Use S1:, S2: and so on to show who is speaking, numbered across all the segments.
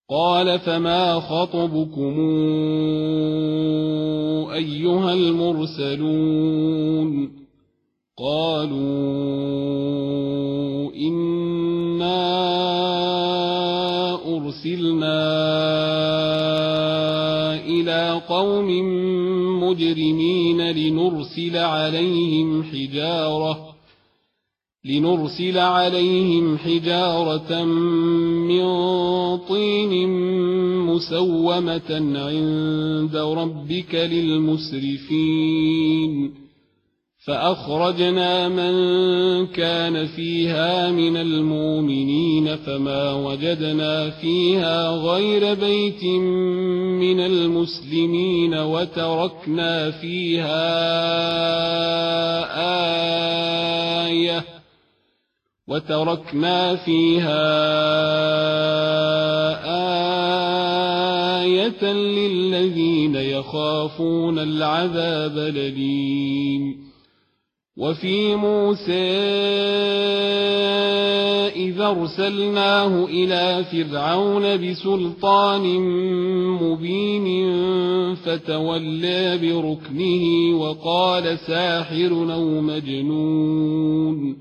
S1: قال فما خطبكم أيها المرسلون قالوا إنا أرسلنا إلى قوم مجرمين لنرسل عليهم حجارة من طين مسومة عند ربك للمسرفين فأخرجنا من كان فيها من المؤمنين فما وجدنا فيها غير بيت من المسلمين وتركنا فيها آية للذين يخافون العذاب الأليم وفي موسى إذا أرسلناه إلى فرعون بسلطان مبين فتولى بركنه وقال ساحر أو مجنون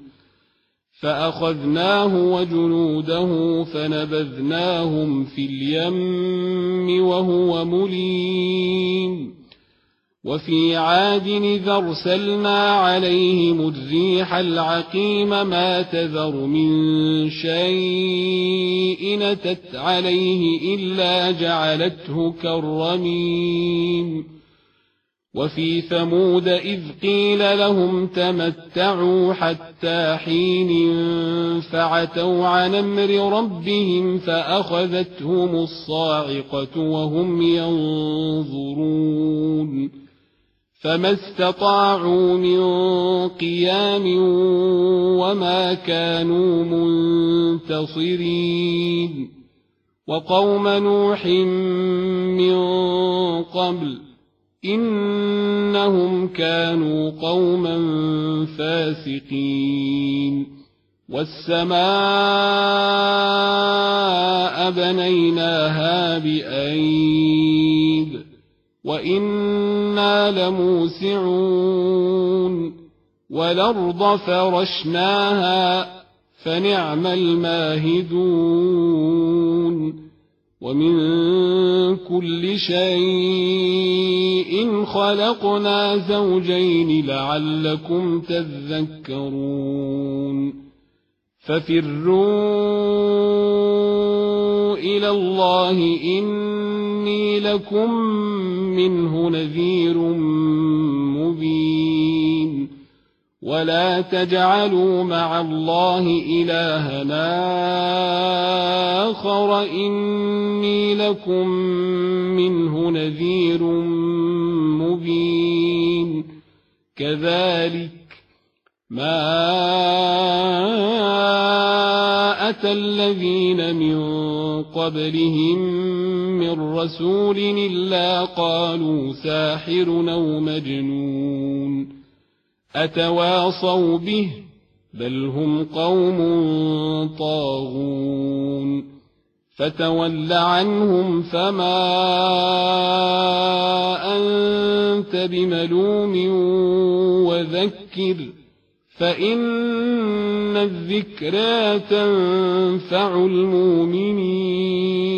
S1: فأخذناه وجنوده فنبذناهم في اليم وهو مليم وفي عاد إذا أرسلنا عليهم الريح العقيم ما تذر من شيء أتت عليه إلا جعلته كالرميم وفي ثمود إذ قيل لهم تمتعوا حتى حين فعتوا عن أمر ربهم فأخذتهم الصاعقة وهم ينظرون فما استطاعوا من قيام وما كانوا منتصرين وقوم نوح من قبل إنهم كانوا قوما فاسقين والسماء بنيناها بأيد وإنا لموسعون والأرض فرشناها فنعم الماهدون ومن كل شيء خلقنا زوجين لعلكم تذكرون ففروا إلى الله إني لكم منه نذير مبين ولا تجعلوا مع الله إلهنا آخر إني لكم منه نذير مبين كذلك ما أتى الذين من قبلهم من رسول إلا قالوا ساحر أو مجنون أتواصوا به بل هم قوم طاغون فتول عنهم فما أنت بملوم وذكر فإن الذكرى تنفع المؤمنين